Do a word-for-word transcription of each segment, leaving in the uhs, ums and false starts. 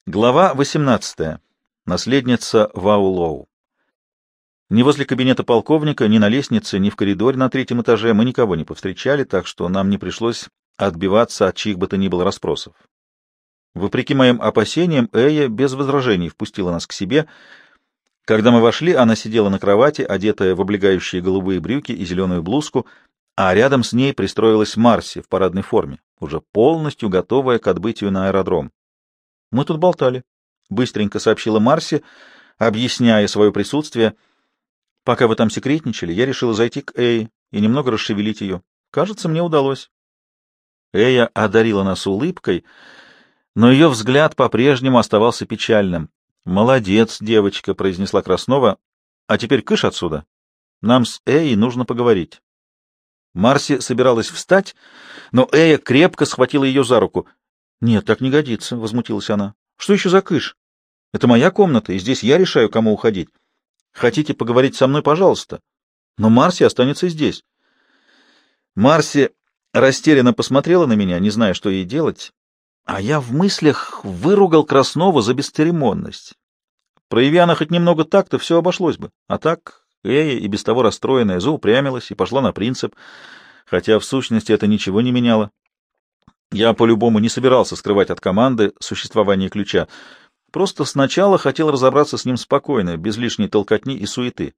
Глава восемнадцатая. Наследница Ваулоу. Ни возле кабинета полковника, ни на лестнице, ни в коридоре на третьем этаже мы никого не повстречали, так что нам не пришлось отбиваться от чьих бы то ни было расспросов. Вопреки моим опасениям, Эя без возражений впустила нас к себе. Когда мы вошли, она сидела на кровати, одетая в облегающие голубые брюки и зеленую блузку, а рядом с ней пристроилась Марси в парадной форме, уже полностью готовая к отбытию на аэродром. «Мы тут болтали», — быстренько сообщила Марси, объясняя свое присутствие. «Пока вы там секретничали, я решила зайти к Эй и немного расшевелить ее. Кажется, мне удалось». Эя одарила нас улыбкой, но ее взгляд по-прежнему оставался печальным. «Молодец, девочка», — произнесла Краснова. «А теперь кыш отсюда. Нам с Эй нужно поговорить». Марси собиралась встать, но Эя крепко схватила ее за руку. «Нет, так не годится», — возмутилась она. «Что еще за кыш? Это моя комната, и здесь я решаю, кому уходить. Хотите поговорить со мной, пожалуйста, но Марси останется здесь». Марси растерянно посмотрела на меня, не зная, что ей делать, а я в мыслях выругал Краснову за бесцеремонность. Прояви она хоть немного такта, все обошлось бы. А так Эя, и без того расстроенная, заупрямилась и пошла на принцип, хотя в сущности это ничего не меняло. Я по-любому не собирался скрывать от команды существование ключа. Просто сначала хотел разобраться с ним спокойно, без лишней толкотни и суеты.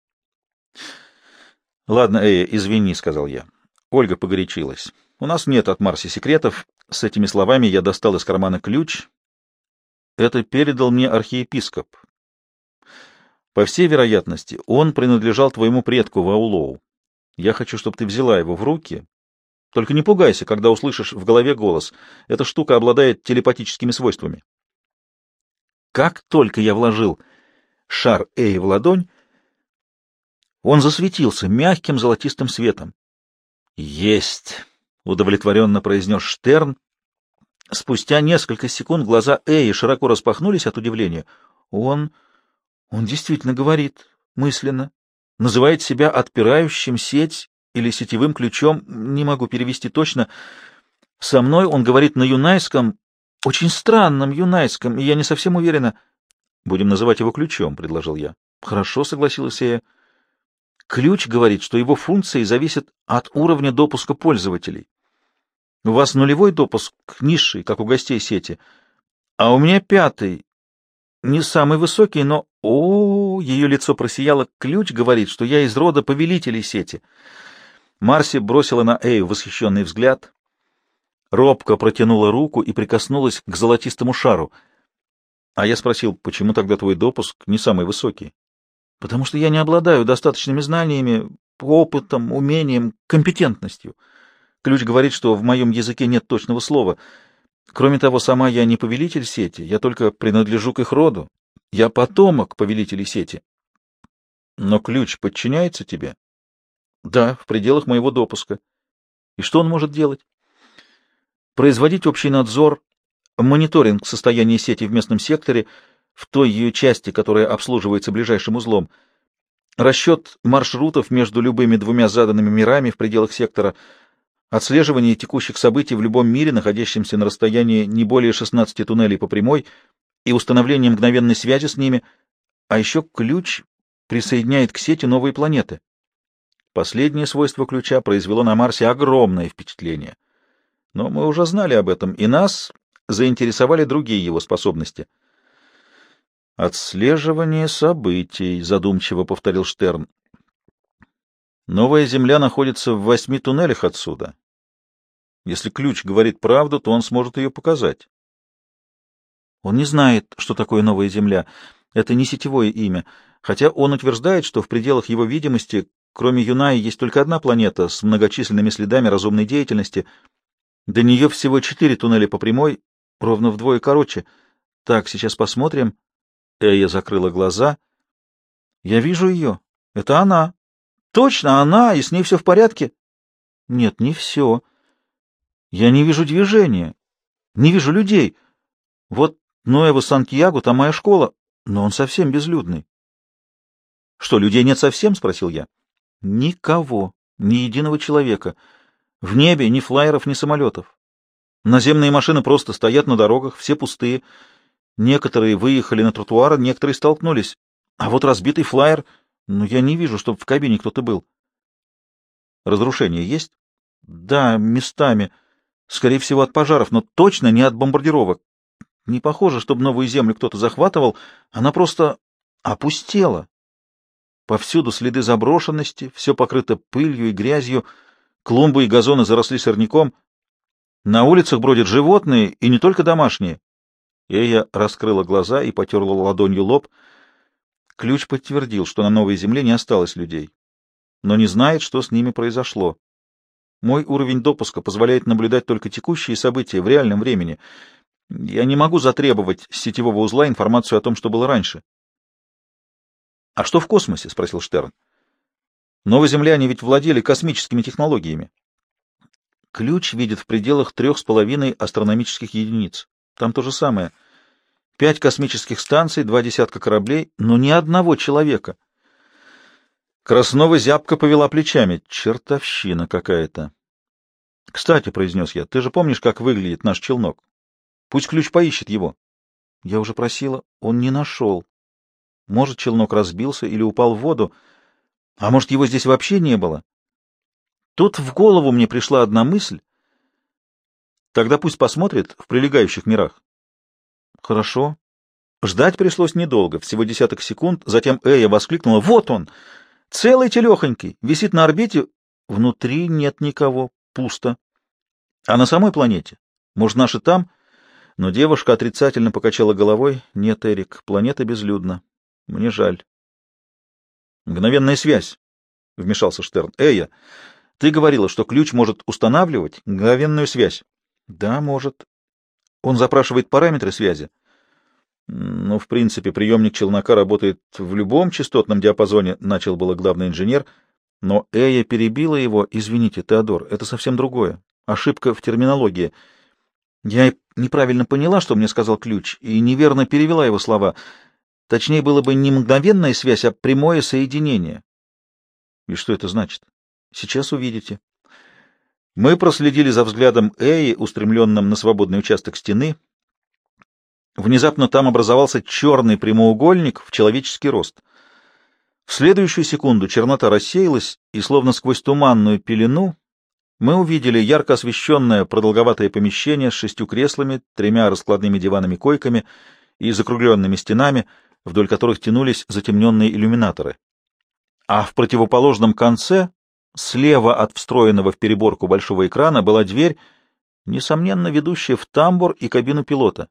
— Ладно, Эя, извини, — сказал я. Ольга погорячилась. У нас нет от Марси секретов. С этими словами я достал из кармана ключ. Это передал мне архиепископ. По всей вероятности, он принадлежал твоему предку Ваулоу. Я хочу, чтобы ты взяла его в руки. Только не пугайся, когда услышишь в голове голос. Эта штука обладает телепатическими свойствами. Как только я вложил шар Эи в ладонь, он засветился мягким золотистым светом. «Есть!» — удовлетворенно произнес Штерн. Спустя несколько секунд глаза Эи широко распахнулись от удивления. Он... он действительно говорит мысленно, называет себя отпирающим сеть или сетевым ключом, не могу перевести точно. Со мной он говорит на юнайском, очень странном юнайском, и я не совсем уверена. Будем называть его ключом, — предложил я. Хорошо, — согласилась я. Ключ говорит, что его функции зависят от уровня допуска пользователей. У вас нулевой допуск, низший, как у гостей сети, а у меня пятый, не самый высокий, но... О, ее лицо просияло. Ключ говорит, что я из рода повелителей сети. Марси бросила на Эю восхищенный взгляд, робко протянула руку и прикоснулась к золотистому шару. А я спросил, почему тогда твой допуск не самый высокий? Потому что я не обладаю достаточными знаниями, опытом, умением, компетентностью. Ключ говорит, что в моем языке нет точного слова. Кроме того, сама я не повелитель сети, я только принадлежу к их роду. Я потомок повелителей сети. Но ключ подчиняется тебе? Да, в пределах моего допуска. И что он может делать? Производить общий надзор, мониторинг состояния сети в местном секторе, в той ее части, которая обслуживается ближайшим узлом, расчет маршрутов между любыми двумя заданными мирами в пределах сектора, отслеживание текущих событий в любом мире, находящемся на расстоянии не более шестнадцати туннелей по прямой, и установление мгновенной связи с ними, а еще ключ присоединяет к сети новые планеты. Последнее свойство ключа произвело на Марсе огромное впечатление. Но мы уже знали об этом, и нас заинтересовали другие его способности. «Отслеживание событий», — задумчиво повторил Штерн. «Новая Земля находится в восьми туннелях отсюда. Если ключ говорит правду, то он сможет ее показать». Он не знает, что такое Новая Земля. Это не сетевое имя, хотя он утверждает, что в пределах его видимости, кроме Юнаи, есть только одна планета с многочисленными следами разумной деятельности. До нее всего четыре туннеля по прямой, ровно вдвое короче. Так, сейчас посмотрим. Эя закрыла глаза. Я вижу ее. Это она. Точно она, и с ней все в порядке. Нет, не все. Я не вижу движения, не вижу людей. Вот Нуэво Сантьяго, там моя школа, но он совсем безлюдный. — Что, людей нет совсем? — спросил я. — Никого, ни единого человека. В небе ни флайеров, ни самолетов. Наземные машины просто стоят на дорогах, все пустые. Некоторые выехали на тротуар, некоторые столкнулись. А вот разбитый флаер, ну, я не вижу, чтобы в кабине кто-то был. Разрушения есть? Да, местами. Скорее всего, от пожаров, но точно не от бомбардировок. Не похоже, чтобы новую землю кто-то захватывал. Она просто опустела. Повсюду следы заброшенности, все покрыто пылью и грязью, клумбы и газоны заросли сорняком. На улицах бродят животные, и не только домашние. Эя раскрыла глаза и потерла ладонью лоб. Ключ подтвердил, что на новой земле не осталось людей, но не знает, что с ними произошло. Мой уровень допуска позволяет наблюдать только текущие события в реальном времени. Я не могу затребовать с сетевого узла информацию о том, что было раньше. — А что в космосе? — спросил Штерн. — Новоземляне ведь владели космическими технологиями. Ключ видит в пределах трех с половиной астрономических единиц. Там то же самое. Пять космических станций, два десятка кораблей, но ни одного человека. Краснова зябко повела плечами. Чертовщина какая-то. — Кстати, — произнес я, — ты же помнишь, как выглядит наш челнок? Пусть ключ поищет его. Я уже просила, он не нашел. Может, челнок разбился или упал в воду, а может, его здесь вообще не было. Тут в голову мне пришла одна мысль. Тогда пусть посмотрит в прилегающих мирах. Хорошо. Ждать пришлось недолго, всего десяток секунд. Затем Эя воскликнула: «Вот он! Целый телехонький! Висит на орбите. Внутри нет никого. Пусто. А на самой планете? Может, наши там?» Но девушка отрицательно покачала головой. «Нет, Эрик, планета безлюдна. Мне жаль». «Мгновенная связь», — вмешался Штерн. «Эя, ты говорила, что ключ может устанавливать мгновенную связь». «Да, может. Он запрашивает параметры связи». «Ну, в принципе, приемник челнока работает в любом частотном диапазоне», — начал было главный инженер, но Эя перебила его. «Извините, Теодор, это совсем другое. Ошибка в терминологии. Я неправильно поняла, что мне сказал ключ, и неверно перевела его слова. Точнее, было бы не мгновенная связь, а прямое соединение». «И что это значит?» «Сейчас увидите». Мы проследили за взглядом Эи, устремленным на свободный участок стены. Внезапно там образовался черный прямоугольник в человеческий рост. В следующую секунду чернота рассеялась, и словно сквозь туманную пелену мы увидели ярко освещенное продолговатое помещение с шестью креслами, тремя раскладными диванами-койками и закругленными стенами, вдоль которых тянулись затемненные иллюминаторы. А в противоположном конце, слева от встроенного в переборку большого экрана, была дверь, несомненно, ведущая в тамбур и кабину пилота.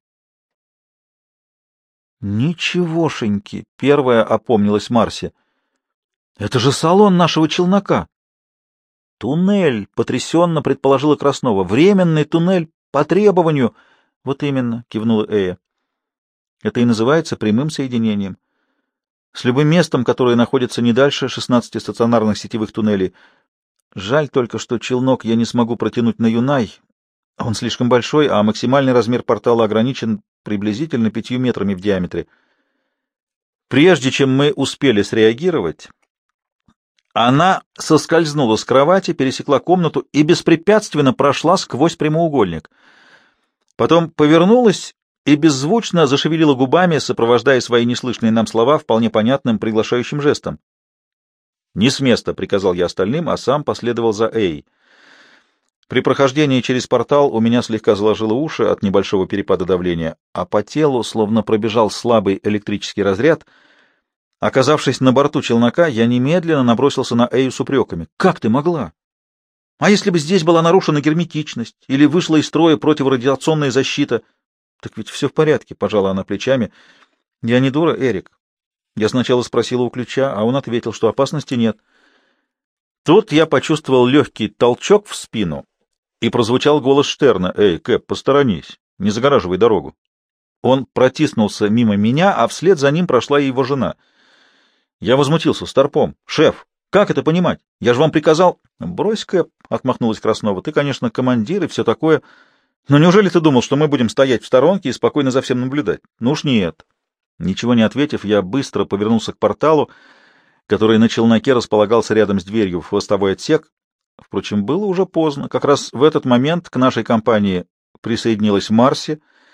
«Ничегошеньки!» — первая опомнилась Марси. «Это же салон нашего челнока!» «Туннель!» — потрясенно предположила Краснова. «Временный туннель по требованию!» «Вот именно!» — кивнула Эя. «Это и называется прямым соединением. С любым местом, которое находится не дальше шестнадцати стационарных сетевых туннелей. Жаль только, что челнок я не смогу протянуть на Юнай. Он слишком большой, а максимальный размер портала ограничен приблизительно пятью метрами в диаметре. Прежде чем мы успели среагировать, она соскользнула с кровати, пересекла комнату и беспрепятственно прошла сквозь прямоугольник. Потом повернулась и беззвучно зашевелила губами, сопровождая свои неслышные нам слова вполне понятным приглашающим жестом. «Не с места», — приказал я остальным, а сам последовал за Эй. При прохождении через портал у меня слегка заложило уши от небольшого перепада давления, а по телу словно пробежал слабый электрический разряд. Оказавшись на борту челнока, я немедленно набросился на Эю с упреками. «Как ты могла? А если бы здесь была нарушена герметичность или вышла из строя противорадиационная защита?» «Так ведь все в порядке», — пожала она плечами. «Я не дура, Эрик. Я сначала спросила у ключа, а он ответил, что опасности нет». Тут я почувствовал легкий толчок в спину, и прозвучал голос Штерна: «Эй, Кэп, посторонись, не загораживай дорогу». Он протиснулся мимо меня, а вслед за ним прошла и его жена. Я возмутился: «Старпом, шеф, как это понимать? Я же вам приказал...» «Брось, Кэп», — отмахнулась Краснова, — «ты, конечно, командир и все такое, но неужели ты думал, что мы будем стоять в сторонке и спокойно за всем наблюдать? Ну уж нет». Ничего не ответив, я быстро повернулся к порталу, который на челноке располагался рядом с дверью в хвостовой отсек. Впрочем, было уже поздно. Как раз в этот момент к нашей компании присоединилась Марси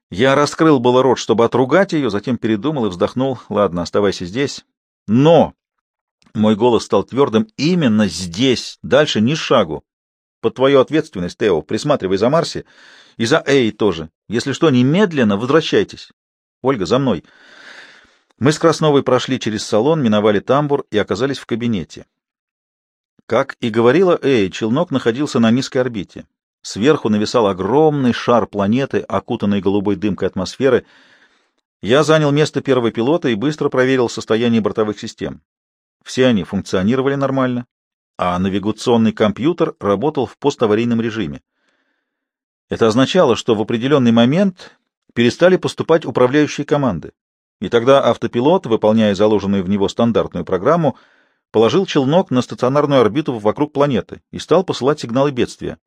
Я раскрыл было рот, чтобы отругать ее, затем передумал и вздохнул. Ладно, оставайся здесь. Но! Мой голос стал твердым. Именно здесь. Дальше ни шагу. Под твою ответственность, Тео. Присматривай за Марси и за Эй тоже. Если что, немедленно возвращайтесь. Ольга, за мной. Мы с Красновой прошли через салон, миновали тамбур и оказались в кабинете. Как и говорила Эй, челнок находился на низкой орбите. Сверху нависал огромный шар планеты, окутанный голубой дымкой атмосферы. Я занял место первого пилота и быстро проверил состояние бортовых систем. Все они функционировали нормально, а навигационный компьютер работал в поставарийном режиме. Это означало, что в определенный момент перестали поступать управляющие команды, и тогда автопилот, выполняя заложенную в него стандартную программу, положил челнок на стационарную орбиту вокруг планеты и стал посылать сигналы бедствия.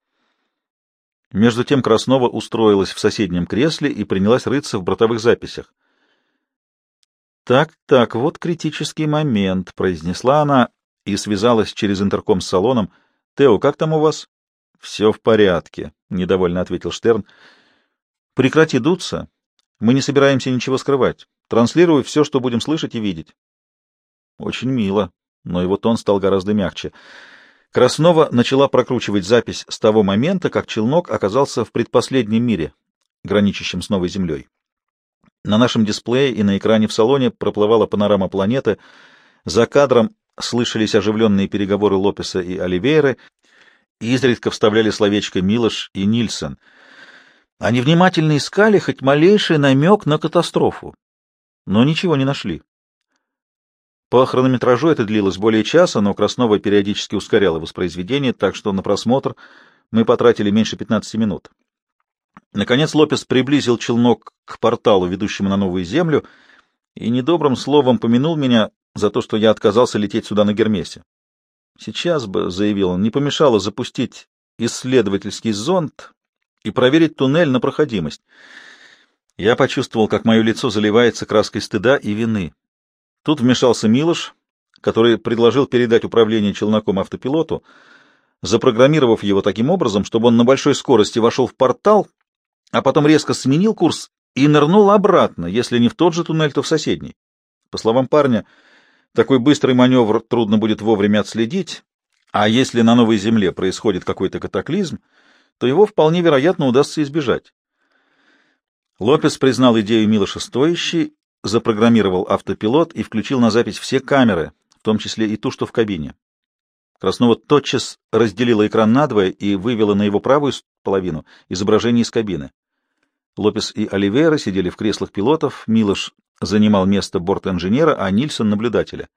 Между тем Краснова устроилась в соседнем кресле и принялась рыться в бортовых записях. «Так, так, вот критический момент», — произнесла она и связалась через интерком с салоном. «Тео, как там у вас?» «Все в порядке», — недовольно ответил Штерн. «Прекрати дуться. Мы не собираемся ничего скрывать. Транслируй все, что будем слышать и видеть». «Очень мило», но его тон стал гораздо мягче. Краснова начала прокручивать запись с того момента, как челнок оказался в предпоследнем мире, граничащем с новой Землей. На нашем дисплее и на экране в салоне проплывала панорама планеты. За кадром слышались оживленные переговоры Лопеса и Оливейры, и изредка вставляли словечко «Милош» и «Нильсон». Они внимательно искали хоть малейший намек на катастрофу, но ничего не нашли. По хронометражу это длилось более часа, но Краснова периодически ускоряла воспроизведение, так что на просмотр мы потратили меньше пятнадцати минут. Наконец Лопес приблизил челнок к порталу, ведущему на новую Землю, и недобрым словом помянул меня за то, что я отказался лететь сюда на Гермесе. «Сейчас бы, — заявил он, — не помешало запустить исследовательский зонд и проверить туннель на проходимость». Я почувствовал, как мое лицо заливается краской стыда и вины. Тут вмешался Милош, который предложил передать управление челноком автопилоту, запрограммировав его таким образом, чтобы он на большой скорости вошел в портал, а потом резко сменил курс и нырнул обратно, если не в тот же туннель, то в соседний. По словам парня, такой быстрый маневр трудно будет вовремя отследить, а если на новой Земле происходит какой-то катаклизм, то его вполне вероятно удастся избежать. Лопес признал идею Милоша стоящей, запрограммировал автопилот и включил на запись все камеры, в том числе и ту, что в кабине. Краснова тотчас разделила экран надвое и вывела на его правую половину изображение из кабины. Лопес и Оливейра сидели в креслах пилотов, Милош занимал место борт-инженера, а Нильсон — наблюдателя.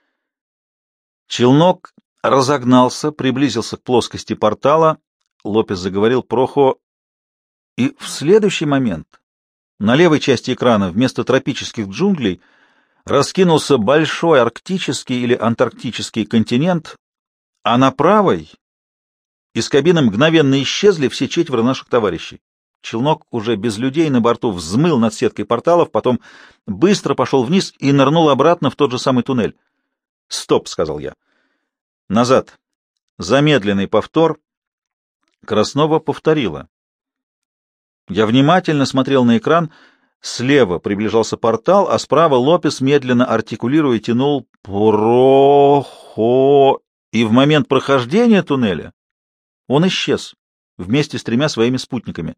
Челнок разогнался, приблизился к плоскости портала, Лопес заговорил «Прохо», и в следующий момент на левой части экрана вместо тропических джунглей раскинулся большой арктический или антарктический континент, а на правой из кабины мгновенно исчезли все четверо наших товарищей. Челнок уже без людей на борту взмыл над сеткой порталов, потом быстро пошел вниз и нырнул обратно в тот же самый туннель. «Стоп», — сказал я. «Назад. Замедленный повтор». Краснова повторила. Я внимательно смотрел на экран. Слева приближался портал, а справа Лопес, медленно артикулируя, тянул «Прохо», и в момент прохождения туннеля он исчез вместе с тремя своими спутниками.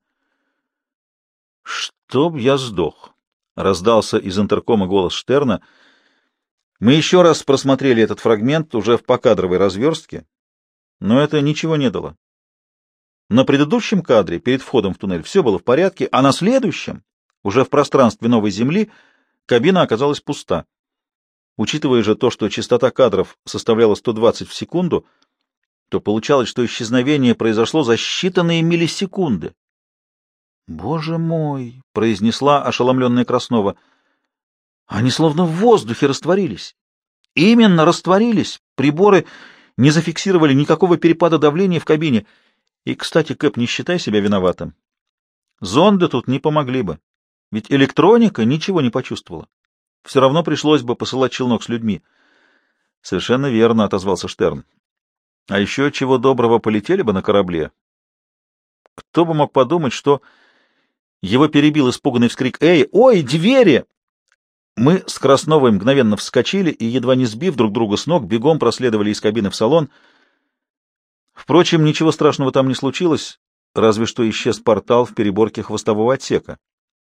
«Чтоб я сдох!» — раздался из интеркома голос Штерна. Мы еще раз просмотрели этот фрагмент уже в покадровой разверстке, но это ничего не дало. На предыдущем кадре, перед входом в туннель, все было в порядке, а на следующем, уже в пространстве новой Земли, кабина оказалась пуста. Учитывая же то, что частота кадров составляла сто двадцать в секунду, то получалось, что исчезновение произошло за считанные миллисекунды. «Боже мой!» — произнесла ошеломленная Краснова. «Они словно в воздухе растворились. Именно растворились. Приборы не зафиксировали никакого перепада давления в кабине. И, кстати, Кэп, не считай себя виноватым. Зонды тут не помогли бы, ведь электроника ничего не почувствовала. Все равно пришлось бы посылать челнок с людьми». «Совершенно верно», — отозвался Штерн. «А еще чего доброго полетели бы на корабле. Кто бы мог подумать, что...» Его перебил испуганный вскрик Эи. «Ой, двери!» Мы с Красновой мгновенно вскочили и, едва не сбив друг друга с ног, бегом проследовали из кабины в салон. Впрочем, ничего страшного там не случилось, разве что исчез портал в переборке хвостового отсека.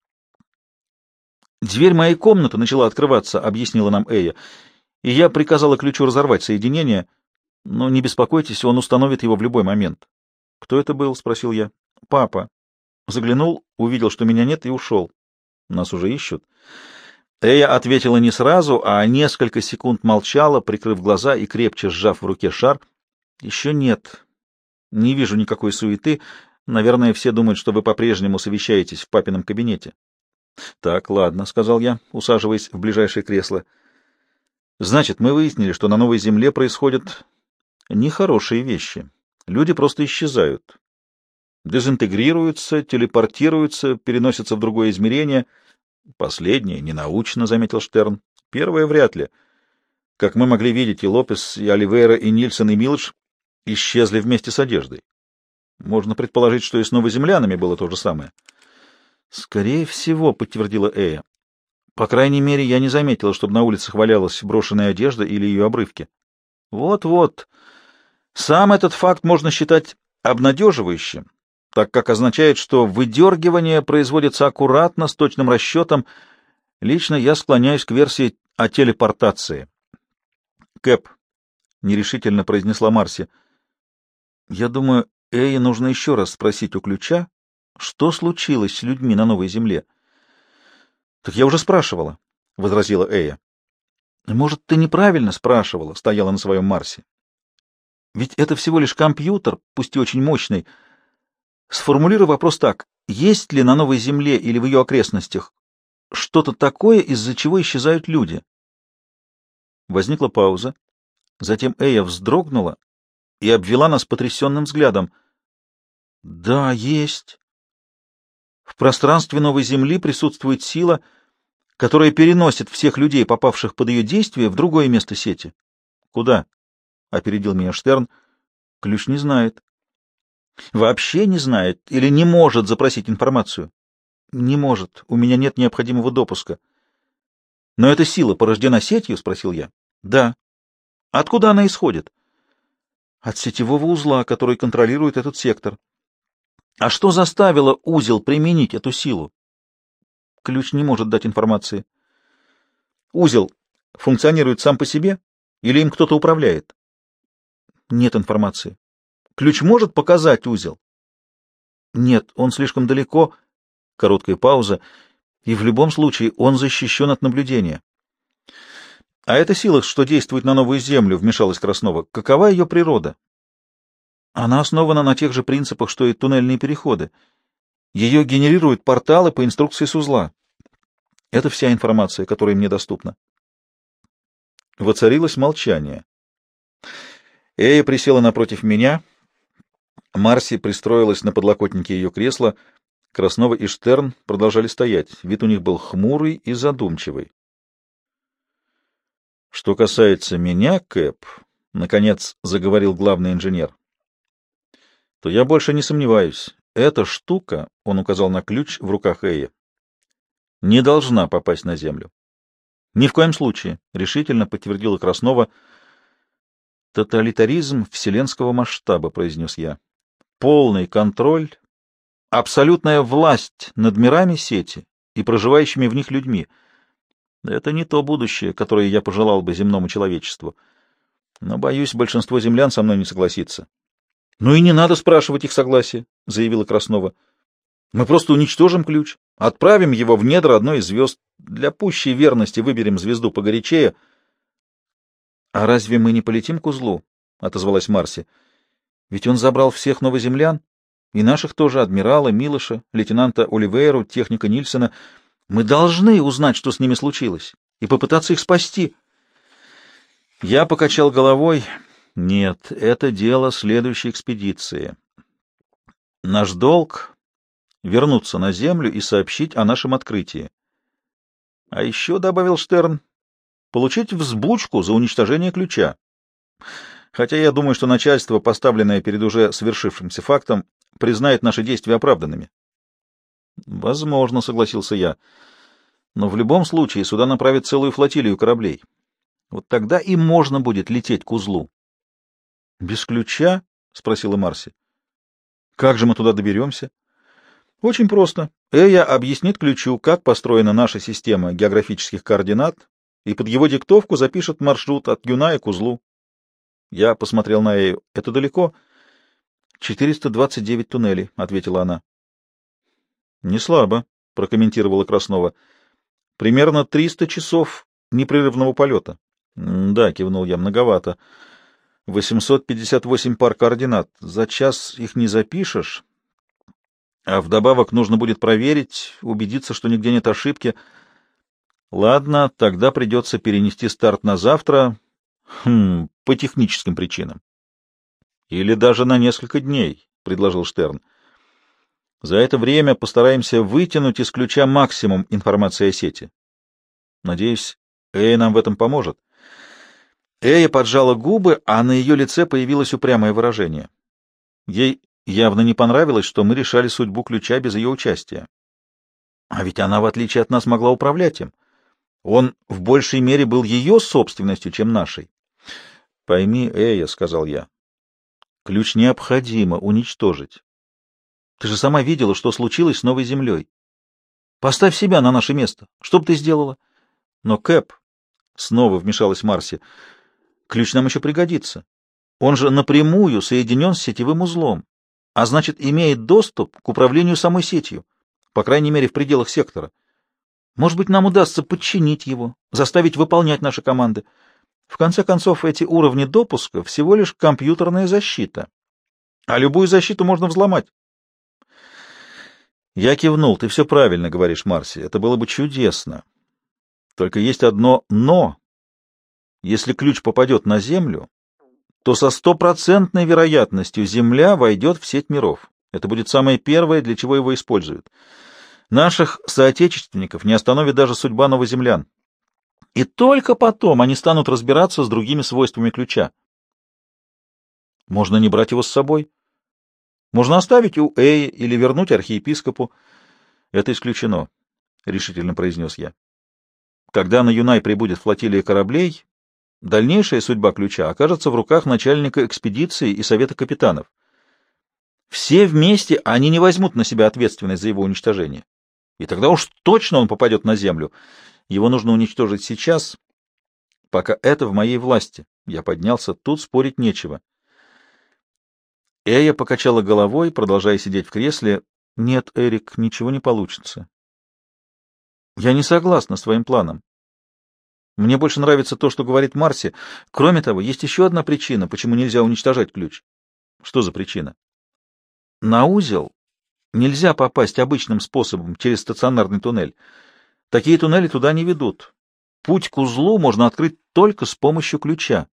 «Дверь моей комнаты начала открываться», — объяснила нам Эя, — «и я приказала ключу разорвать соединение, но не беспокойтесь, он установит его в любой момент». «Кто это был?» — спросил я. «Папа». Заглянул, увидел, что меня нет, и ушел. Нас уже ищут. Эя ответила не сразу, а несколько секунд молчала, прикрыв глаза и крепче сжав в руке шар. «Еще нет. Не вижу никакой суеты. Наверное, все думают, что вы по-прежнему совещаетесь в папином кабинете». «Так, ладно», — сказал я, усаживаясь в ближайшее кресло. «Значит, мы выяснили, что на Новой Земле происходят нехорошие вещи. Люди просто исчезают. Дезинтегрируются, телепортируются, переносятся в другое измерение. Последнее ненаучно, — заметил Штерн. Первое вряд ли. Как мы могли видеть, и Лопес, и Оливейра, и Нильсон, и Милдж исчезли вместе с одеждой. Можно предположить, что и с новоземлянами было то же самое». «Скорее всего», — подтвердила Эя. «По крайней мере, я не заметила, чтобы на улицах валялась брошенная одежда или ее обрывки». «Вот-вот. Сам этот факт можно считать обнадеживающим, так как означает, что выдергивание производится аккуратно, с точным расчетом. Лично я склоняюсь к версии о телепортации». «Кэп», — нерешительно произнесла Марси, — «я думаю, Эе нужно еще раз спросить у ключа, что случилось с людьми на Новой Земле». «Так я уже спрашивала», — возразила Эя. «Может, ты неправильно спрашивала», — стояла на своем Марсе. «Ведь это всего лишь компьютер, пусть и очень мощный. Сформулируй вопрос так. Есть ли на Новой Земле или в ее окрестностях что-то такое, из-за чего исчезают люди?» Возникла пауза. Затем Эя вздрогнула и обвела нас потрясенным взглядом. «Да, есть. В пространстве Новой Земли присутствует сила, которая переносит всех людей, попавших под ее действие, в другое место сети». «Куда?» — опередил меня Штерн. «Ключ не знает». «Вообще не знает или не может запросить информацию?» «Не может. У меня нет необходимого допуска». «Но эта сила порождена сетью?» — спросил я. «Да». «Откуда она исходит?» «От сетевого узла, который контролирует этот сектор». «А что заставило узел применить эту силу?» «Ключ не может дать информации». «Узел функционирует сам по себе или им кто-то управляет?» «Нет информации». «Ключ может показать узел?» «Нет, он слишком далеко». Короткая пауза. «И в любом случае он защищен от наблюдения». «А эта сила, что действует на Новую Землю», — вмешалась Краснова, — «какова ее природа?» «Она основана на тех же принципах, что и туннельные переходы. Ее генерируют порталы по инструкции с узла. Это вся информация, которая мне доступна». Воцарилось молчание. Эя присела напротив меня. Марси пристроилась на подлокотнике ее кресла. Краснова и Штерн продолжали стоять. Вид у них был хмурый и задумчивый. «Что касается меня, Кэп, — наконец заговорил главный инженер, — то я больше не сомневаюсь. Эта штука, — он указал на ключ в руках Эи, — не должна попасть на Землю». «Ни в коем случае», — решительно подтвердила Краснова. «Тоталитаризм вселенского масштаба», — произнес я. «Полный контроль, абсолютная власть над мирами сети и проживающими в них людьми. Это не то будущее, которое я пожелал бы земному человечеству. Но, боюсь, большинство землян со мной не согласится». «Ну и не надо спрашивать их согласия», — заявила Краснова. «Мы просто уничтожим ключ, отправим его в недра одной из звезд. Для пущей верности выберем звезду погорячее». «А разве мы не полетим к узлу?» — отозвалась Марси. «Ведь он забрал всех новоземлян, и наших тоже, адмирала, Милоша, лейтенанта Оливейру, техника Нильсона. Мы должны узнать, что с ними случилось, и попытаться их спасти». Я покачал головой. «Нет, это дело следующей экспедиции. Наш долг — вернуться на Землю и сообщить о нашем открытии. А еще, — добавил Штерн, — получить взбучку за уничтожение ключа. Хотя я думаю, что начальство, поставленное перед уже свершившимся фактом, признает наши действия оправданными». Возможно, согласился я. Но в любом случае сюда направят целую флотилию кораблей. Вот тогда и можно будет лететь к узлу. — Без ключа? — спросила Марси. — Как же мы туда доберемся? — Очень просто. Эя объяснит ключу, как построена наша система географических координат, и под его диктовку запишет маршрут от Юная к узлу. Я посмотрел на Эю. — Это далеко? — четыреста двадцать девять туннелей, — ответила она. — Не слабо, — прокомментировала Краснова. — Примерно триста часов непрерывного полета. — Да, — кивнул я, — многовато. восемьсот пятьдесят восемь пар координат. За час их не запишешь. А вдобавок нужно будет проверить, убедиться, что нигде нет ошибки. Ладно, тогда придется перенести старт на завтра, хм, по техническим причинам. Или даже на несколько дней, — предложил Штерн. За это время постараемся вытянуть из ключа максимум информации о сети. Надеюсь, Эя нам в этом поможет. Эя поджала губы, а на ее лице появилось упрямое выражение. Ей явно не понравилось, что мы решали судьбу ключа без ее участия. А ведь она, в отличие от нас, могла управлять им. Он в большей мере был ее собственностью, чем нашей. — Пойми, Эя, — сказал я, — ключ необходимо уничтожить. Ты же сама видела, что случилось с новой землей. Поставь себя на наше место. Что бы ты сделала? Но, Кэп, — снова вмешалась Марси, — ключ нам еще пригодится. Он же напрямую соединен с сетевым узлом, а значит, имеет доступ к управлению самой сетью, по крайней мере, в пределах сектора. Может быть, нам удастся подчинить его, заставить выполнять наши команды. В конце концов, эти уровни допуска — всего лишь компьютерная защита, а любую защиту можно взломать. Я кивнул. Ты все правильно говоришь, Марси. Это было бы чудесно. Только есть одно «но». Если ключ попадет на Землю, то со стопроцентной вероятностью Земля войдет в сеть миров. Это будет самое первое, для чего его используют. Наших соотечественников не остановит даже судьба новоземлян. И только потом они станут разбираться с другими свойствами ключа. Можно не брать его с собой. Можно оставить у Эи или вернуть архиепископу. Это исключено, — решительно произнес я. Когда на Юнай прибудет флотилия кораблей, дальнейшая судьба ключа окажется в руках начальника экспедиции и совета капитанов. Все вместе они не возьмут на себя ответственность за его уничтожение. И тогда уж точно он попадет на Землю. Его нужно уничтожить сейчас, пока это в моей власти. Я поднялся, тут спорить нечего. Эя покачала головой, продолжая сидеть в кресле. Нет, Эрик, ничего не получится. Я не согласна с твоим планом. Мне больше нравится то, что говорит Марси. Кроме того, есть еще одна причина, почему нельзя уничтожать ключ. Что за причина? На узел нельзя попасть обычным способом через стационарный туннель. Такие туннели туда не ведут. Путь к узлу можно открыть только с помощью ключа.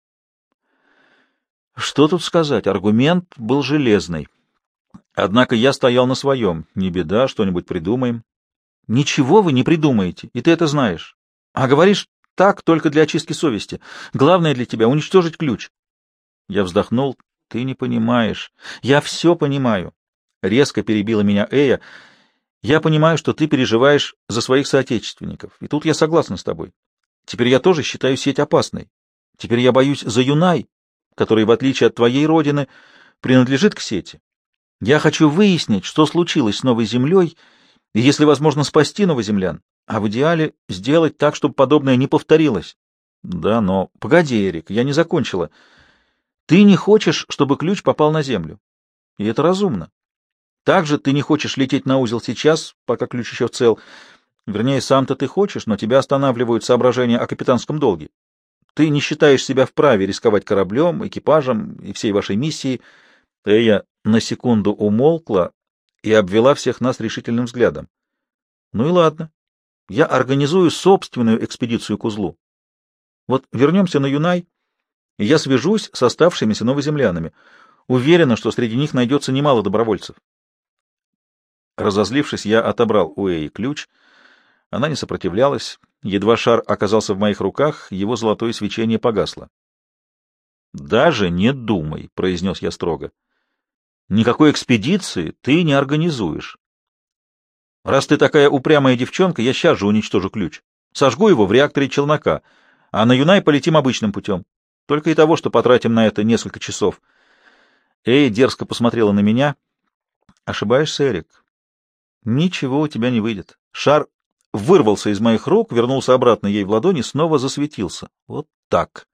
Что тут сказать? Аргумент был железный. Однако я стоял на своем. Не беда, что-нибудь придумаем. Ничего вы не придумаете, и ты это знаешь. А говоришь так только для очистки совести. Главное для тебя — уничтожить ключ. Я вздохнул. Ты не понимаешь. Я все понимаю. Резко перебила меня Эя. Я понимаю, что ты переживаешь за своих соотечественников. И тут я согласна с тобой. Теперь я тоже считаю сеть опасной. Теперь я боюсь за Юнай, который, в отличие от твоей родины, принадлежит к сети. Я хочу выяснить, что случилось с новой землей, и, если возможно, спасти новоземлян, а в идеале сделать так, чтобы подобное не повторилось. Да, но... Погоди, Эрик, я не закончила. Ты не хочешь, чтобы ключ попал на землю. И это разумно. Также ты не хочешь лететь на узел сейчас, пока ключ еще цел. Вернее, сам-то ты хочешь, но тебя останавливают соображения о капитанском долге. Ты не считаешь себя вправе рисковать кораблем, экипажем и всей вашей миссией. Эя на секунду умолкла и обвела всех нас решительным взглядом. Ну и ладно. Я организую собственную экспедицию к узлу. Вот вернемся на Юнай, и я свяжусь с оставшимися новоземлянами. Уверена, что среди них найдется немало добровольцев. Разозлившись, я отобрал у Эи ключ. Она не сопротивлялась. Едва шар оказался в моих руках, его золотое свечение погасло. «Даже не думай», — произнес я строго. «Никакой экспедиции ты не организуешь. Раз ты такая упрямая девчонка, я сейчас же уничтожу ключ. Сожгу его в реакторе челнока, а на Юнай полетим обычным путем. Только и того, что потратим на это несколько часов. Эй дерзко посмотрела на меня. Ошибаешься, Эрик. Ничего у тебя не выйдет. Шар вырвался из моих рук, вернулся обратно ей в ладони, снова засветился. Вот так.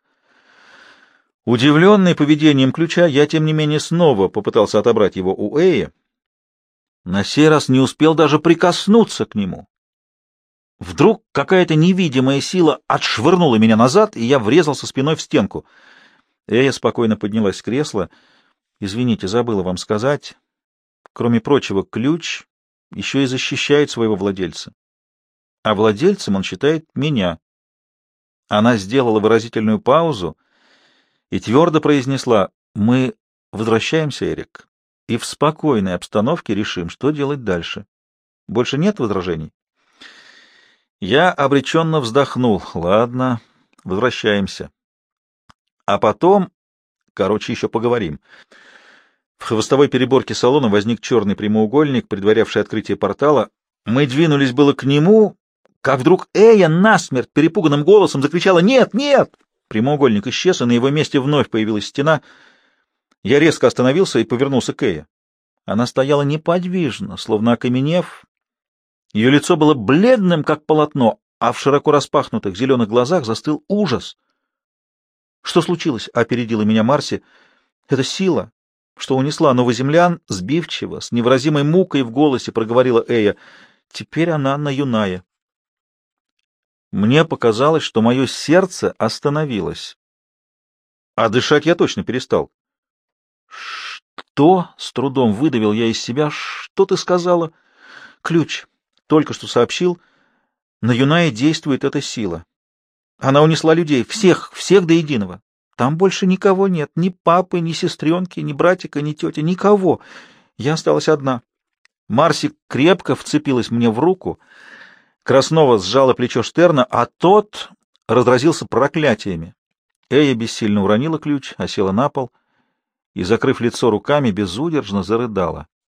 Удивленный поведением ключа, я, тем не менее, снова попытался отобрать его у Эи. На сей раз не успел даже прикоснуться к нему. Вдруг какая-то невидимая сила отшвырнула меня назад, и я врезался спиной в стенку. Эя спокойно поднялась с кресла. «Извините, забыла вам сказать. Кроме прочего, ключ еще и защищает своего владельца. А владельцем он считает меня». Она сделала выразительную паузу и твердо произнесла: «Мы возвращаемся, Эрик, и в спокойной обстановке решим, что делать дальше. Больше нет возражений?» Я обреченно вздохнул. «Ладно, возвращаемся. А потом, короче, еще поговорим». В хвостовой переборке салона возник черный прямоугольник, предварявший открытие портала. Мы двинулись было к нему, как вдруг Эя насмерть перепуганным голосом закричала: «Нет, нет!» Прямоугольник исчез, и на его месте вновь появилась стена. Я резко остановился и повернулся к Эе. Она стояла неподвижно, словно окаменев. Ее лицо было бледным, как полотно, а в широко распахнутых зеленых глазах застыл ужас. «Что случилось?» — опередила меня Марси. «Это сила, что унесла новоземлян», — сбивчиво, с невыразимой мукой в голосе проговорила Эя. «Теперь она на Юнае». Мне показалось, что мое сердце остановилось. А дышать я точно перестал. «Что?» — с трудом выдавил я из себя. «Что ты сказала?» «Ключ. Только что сообщил. На Юнае действует эта сила. Она унесла людей, всех, всех до единого. Там больше никого нет, ни папы, ни сестренки, ни братика, ни тети, никого. Я осталась одна». Марси крепко вцепилась мне в руку, Краснова сжала плечо Штерна, а тот разразился проклятиями. Эя бессильно уронила ключ, осела на пол и, закрыв лицо руками, безудержно зарыдала.